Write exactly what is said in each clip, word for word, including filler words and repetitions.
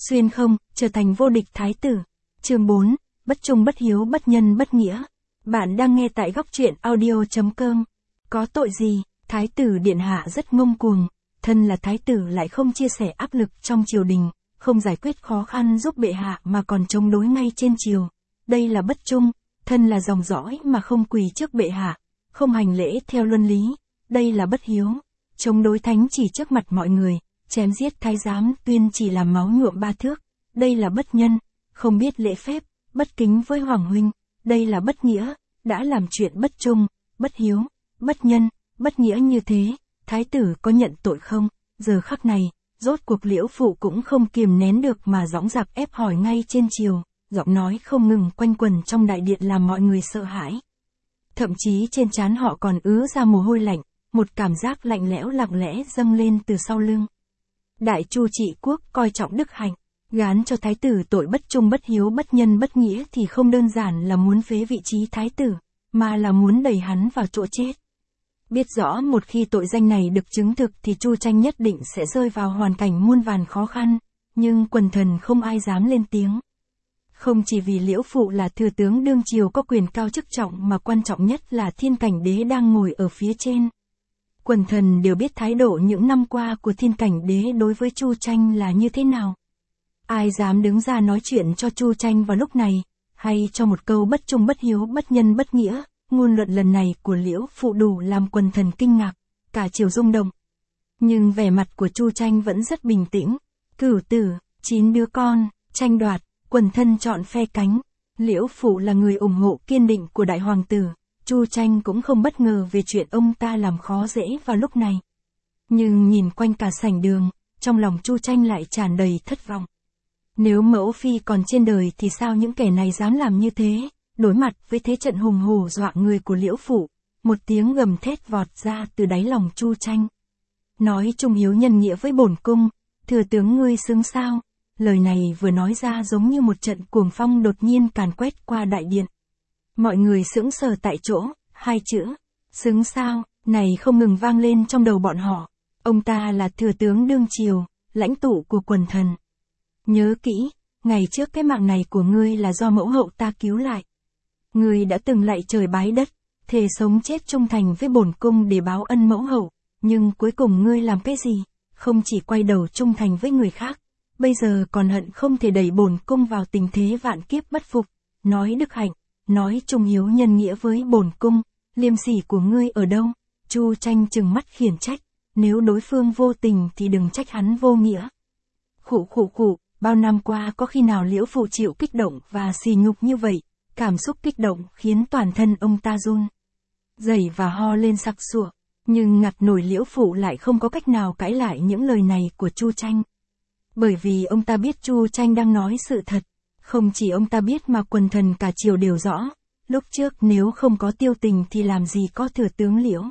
Xuyên không, trở thành vô địch thái tử. Chương bốn, bất trung bất hiếu bất nhân bất nghĩa. Bạn đang nghe tại góc truyện audio chấm com. Có tội gì, thái tử điện hạ rất ngông cuồng, thân là thái tử lại không chia sẻ áp lực trong triều đình, không giải quyết khó khăn giúp bệ hạ mà còn chống đối ngay trên triều. Đây là bất trung, thân là dòng dõi mà không quỳ trước bệ hạ, không hành lễ theo luân lý. Đây là bất hiếu, chống đối thánh chỉ trước mặt mọi người, chém giết thái giám tuyên chỉ làm máu nhuộm ba thước. Đây là bất nhân, không biết lễ phép, bất kính với hoàng huynh. Đây là bất nghĩa, đã làm chuyện bất trung, bất hiếu, bất nhân, bất nghĩa như thế, thái tử có nhận tội không? Giờ khắc này, rốt cuộc Liễu Phụ cũng không kiềm nén được mà dõng dạc ép hỏi ngay trên triều, giọng nói không ngừng quanh quẩn trong đại điện làm mọi người sợ hãi. Thậm chí trên trán họ còn ứa ra mồ hôi lạnh, một cảm giác lạnh lẽo lặng lẽ dâng lên từ sau lưng. Đại Chu trị quốc coi trọng đức hạnh, gán cho thái tử tội bất trung bất hiếu bất nhân bất nghĩa thì không đơn giản là muốn phế vị trí thái tử, mà là muốn đẩy hắn vào chỗ chết. Biết rõ một khi tội danh này được chứng thực thì Chu Tranh nhất định sẽ rơi vào hoàn cảnh muôn vàn khó khăn, nhưng quần thần không ai dám lên tiếng. Không chỉ vì Liễu Phụ là thừa tướng đương triều có quyền cao chức trọng mà quan trọng nhất là Thiên Cảnh Đế đang ngồi ở phía trên. Quần thần đều biết thái độ những năm qua của Thiên Cảnh Đế đối với Chu Tranh là như thế nào. Ai dám đứng ra nói chuyện cho Chu Tranh vào lúc này, hay cho một câu bất trung bất hiếu bất nhân bất nghĩa. Ngôn luận lần này của Liễu Phụ đủ làm quần thần kinh ngạc, cả triều rung động. Nhưng vẻ mặt của Chu Tranh vẫn rất bình tĩnh. Cửu tử, chín đứa con, tranh đoạt, quần thân chọn phe cánh. Liễu Phụ là người ủng hộ kiên định của đại hoàng tử. Chu Tranh cũng không bất ngờ về chuyện ông ta làm khó dễ vào lúc này. Nhưng nhìn quanh cả sảnh đường, trong lòng Chu Tranh lại tràn đầy thất vọng. Nếu mẫu phi còn trên đời thì sao những kẻ này dám làm như thế? Đối mặt với thế trận hùng hổ dọa người của Liễu Phụ, một tiếng gầm thét vọt ra từ đáy lòng Chu Tranh. Nói trung hiếu nhân nghĩa với bổn cung, thừa tướng ngươi xứng sao? Lời này vừa nói ra giống như một trận cuồng phong đột nhiên càn quét qua đại điện. Mọi người sững sờ tại chỗ, hai chữ, xứng sao, này không ngừng vang lên trong đầu bọn họ. Ông ta là thừa tướng đương triều, lãnh tụ của quần thần. Nhớ kỹ, ngày trước cái mạng này của ngươi là do mẫu hậu ta cứu lại. Ngươi đã từng lạy trời bái đất, thề sống chết trung thành với bổn cung để báo ân mẫu hậu, nhưng cuối cùng ngươi làm cái gì? Không chỉ quay đầu trung thành với người khác, bây giờ còn hận không thể đẩy bổn cung vào tình thế vạn kiếp bất phục. Nói đức hạnh, nói trung hiếu nhân nghĩa với bổn cung, liêm sỉ của ngươi ở đâu? Chu Tranh trừng mắt khiển trách, nếu đối phương vô tình thì đừng trách hắn vô nghĩa. Khụ khụ khụ, bao năm qua có khi nào Liễu Phụ chịu kích động và sỉ nhục như vậy? Cảm xúc kích động khiến toàn thân ông ta run rẩy và ho lên sặc sụa, nhưng ngặt nổi Liễu Phụ lại không có cách nào cãi lại những lời này của Chu Tranh. Bởi vì ông ta biết Chu Tranh đang nói sự thật, không chỉ ông ta biết mà quần thần cả triều đều rõ, lúc trước nếu không có Tiêu Tình thì làm gì có thừa tướng Liễu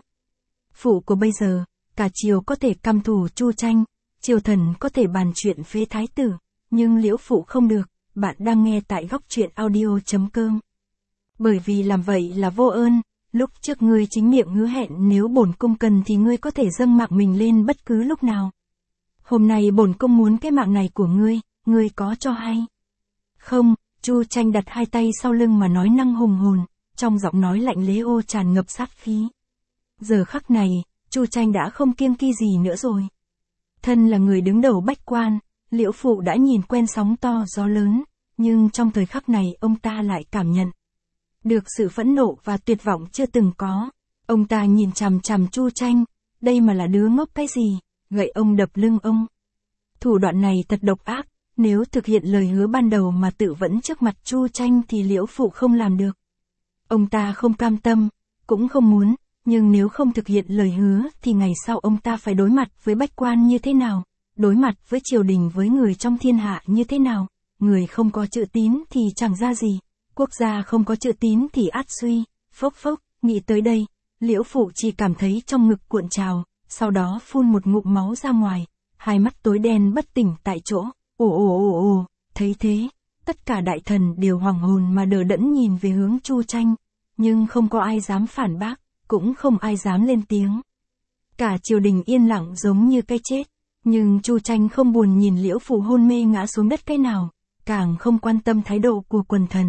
Phụ của bây giờ, cả triều có thể căm thù Chu Tranh, triều thần có thể bàn chuyện phế thái tử, nhưng Liễu Phụ không được. Bạn đang nghe tại góc truyện audio chấm com. Bởi vì làm vậy là vô ơn, lúc trước ngươi chính miệng hứa hẹn nếu bổn cung cần thì ngươi có thể dâng mạng mình lên bất cứ lúc nào. Hôm nay bổn cung muốn cái mạng này của ngươi, ngươi có cho hay? Không, Chu Tranh đặt hai tay sau lưng mà nói năng hùng hồn, trong giọng nói lạnh lẽo ô tràn ngập sát khí. Giờ khắc này, Chu Tranh đã không kiêng kỵ gì nữa rồi. Thân là người đứng đầu bách quan, Liễu Phụ đã nhìn quen sóng to gió lớn, nhưng trong thời khắc này ông ta lại cảm nhận được sự phẫn nộ và tuyệt vọng chưa từng có. Ông ta nhìn chằm chằm Chu Tranh, đây mà là đứa ngốc cái gì, gậy ông đập lưng ông. Thủ đoạn này thật độc ác, nếu thực hiện lời hứa ban đầu mà tự vẫn trước mặt Chu Tranh thì Liễu Phụ không làm được. Ông ta không cam tâm, cũng không muốn, nhưng nếu không thực hiện lời hứa thì ngày sau ông ta phải đối mặt với bách quan như thế nào, đối mặt với triều đình với người trong thiên hạ như thế nào. Người không có chữ tín thì chẳng ra gì, quốc gia không có chữ tín thì át suy. Phốc phốc, nghĩ tới đây, Liễu Phụ chỉ cảm thấy trong ngực cuộn trào, sau đó phun một ngụm máu ra ngoài, hai mắt tối đen bất tỉnh tại chỗ. Ồ ồ ồ ồ, thấy thế, tất cả đại thần đều hoàng hồn mà đờ đẫn nhìn về hướng Chu Tranh, nhưng không có ai dám phản bác, cũng không ai dám lên tiếng. Cả triều đình yên lặng giống như cái chết. Nhưng Chu Tranh không buồn nhìn Liễu Phụ hôn mê ngã xuống đất cái nào, càng không quan tâm thái độ của quần thần.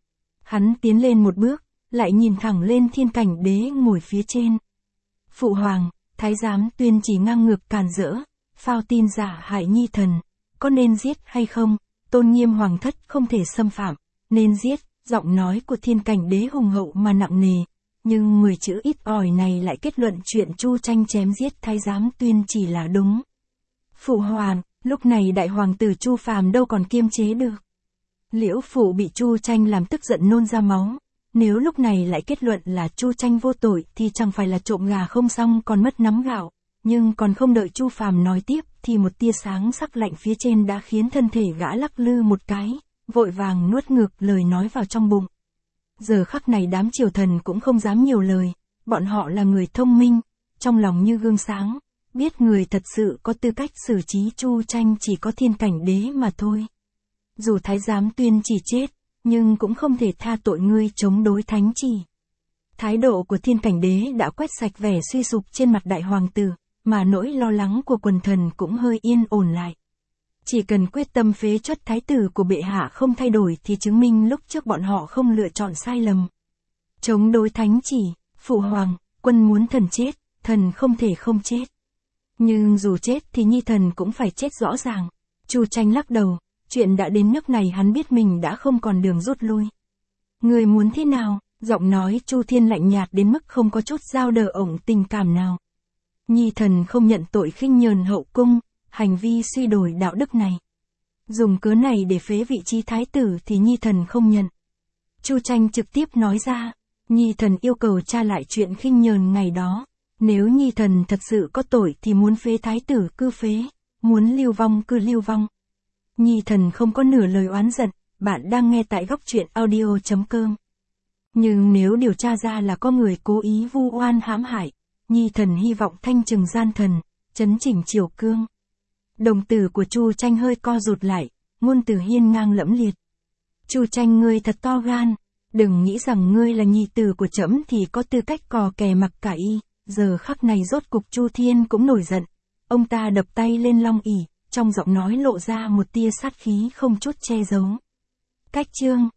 Hắn tiến lên một bước, lại nhìn thẳng lên Thiên Cảnh Đế ngồi phía trên. Phụ hoàng, thái giám Tuyên chỉ ngang ngược càn rỡ, phao tin giả hại nhi thần, có nên giết hay không? Tôn nghiêm hoàng thất không thể xâm phạm, nên giết. Giọng nói của Thiên Cảnh Đế hùng hậu mà nặng nề, nhưng mười chữ ít ỏi này lại kết luận chuyện Chu Tranh chém giết thái giám Tuyên chỉ là đúng. Phụ hoàng, lúc này đại hoàng tử Chu Phàm đâu còn kiềm chế được. Liễu Phụ bị Chu Tranh làm tức giận nôn ra máu, nếu lúc này lại kết luận là Chu Tranh vô tội thì chẳng phải là trộm gà không xong còn mất nắm gạo, nhưng còn không đợi Chu Phàm nói tiếp thì một tia sáng sắc lạnh phía trên đã khiến thân thể gã lắc lư một cái, vội vàng nuốt ngược lời nói vào trong bụng. Giờ khắc này đám triều thần cũng không dám nhiều lời, bọn họ là người thông minh, trong lòng như gương sáng, biết người thật sự có tư cách xử trí Chu Tranh chỉ có Thiên Cảnh Đế mà thôi. Dù thái giám Tuyên chỉ chết, nhưng cũng không thể tha tội ngươi chống đối thánh chỉ. Thái độ của Thiên Cảnh Đế đã quét sạch vẻ suy sụp trên mặt đại hoàng tử, mà nỗi lo lắng của quần thần cũng hơi yên ổn lại. Chỉ cần quyết tâm phế truất thái tử của bệ hạ không thay đổi thì chứng minh lúc trước bọn họ không lựa chọn sai lầm. Chống đối thánh chỉ, phụ hoàng, quân muốn thần chết, thần không thể không chết. Nhưng dù chết thì nhi thần cũng phải chết rõ ràng. Chu Tranh lắc đầu, chuyện đã đến nước này hắn biết mình đã không còn đường rút lui. Người muốn thế nào? Giọng nói Chu Thiên lạnh nhạt đến mức không có chút dao đờ ổng tình cảm nào. Nhi thần không nhận tội khinh nhờn hậu cung, hành vi suy đổi đạo đức này. Dùng cớ này để phế vị trí thái tử thì nhi thần không nhận. Chu Tranh trực tiếp nói ra, nhi thần yêu cầu tra lại chuyện khinh nhờn ngày đó. Nếu nhi thần thật sự có tội thì muốn phế thái tử cứ phế, muốn lưu vong cứ lưu vong. Nhi thần không có nửa lời oán giận, bạn đang nghe tại góc truyện audio chấm com. Nhưng nếu điều tra ra là có người cố ý vu oan hãm hại, nhi thần hy vọng thanh trừng gian thần, chấn chỉnh triều cương. Đồng tử của Chu Tranh hơi co rụt lại, ngôn từ hiên ngang lẫm liệt. Chu Tranh ngươi thật to gan, đừng nghĩ rằng ngươi là nhi tử của trẫm thì có tư cách cò kè mặc cả y. Giờ khắc này rốt cục Chu Thiên cũng nổi giận, ông ta đập tay lên long ỷ, trong giọng nói lộ ra một tia sát khí không chút che giấu. Cách chương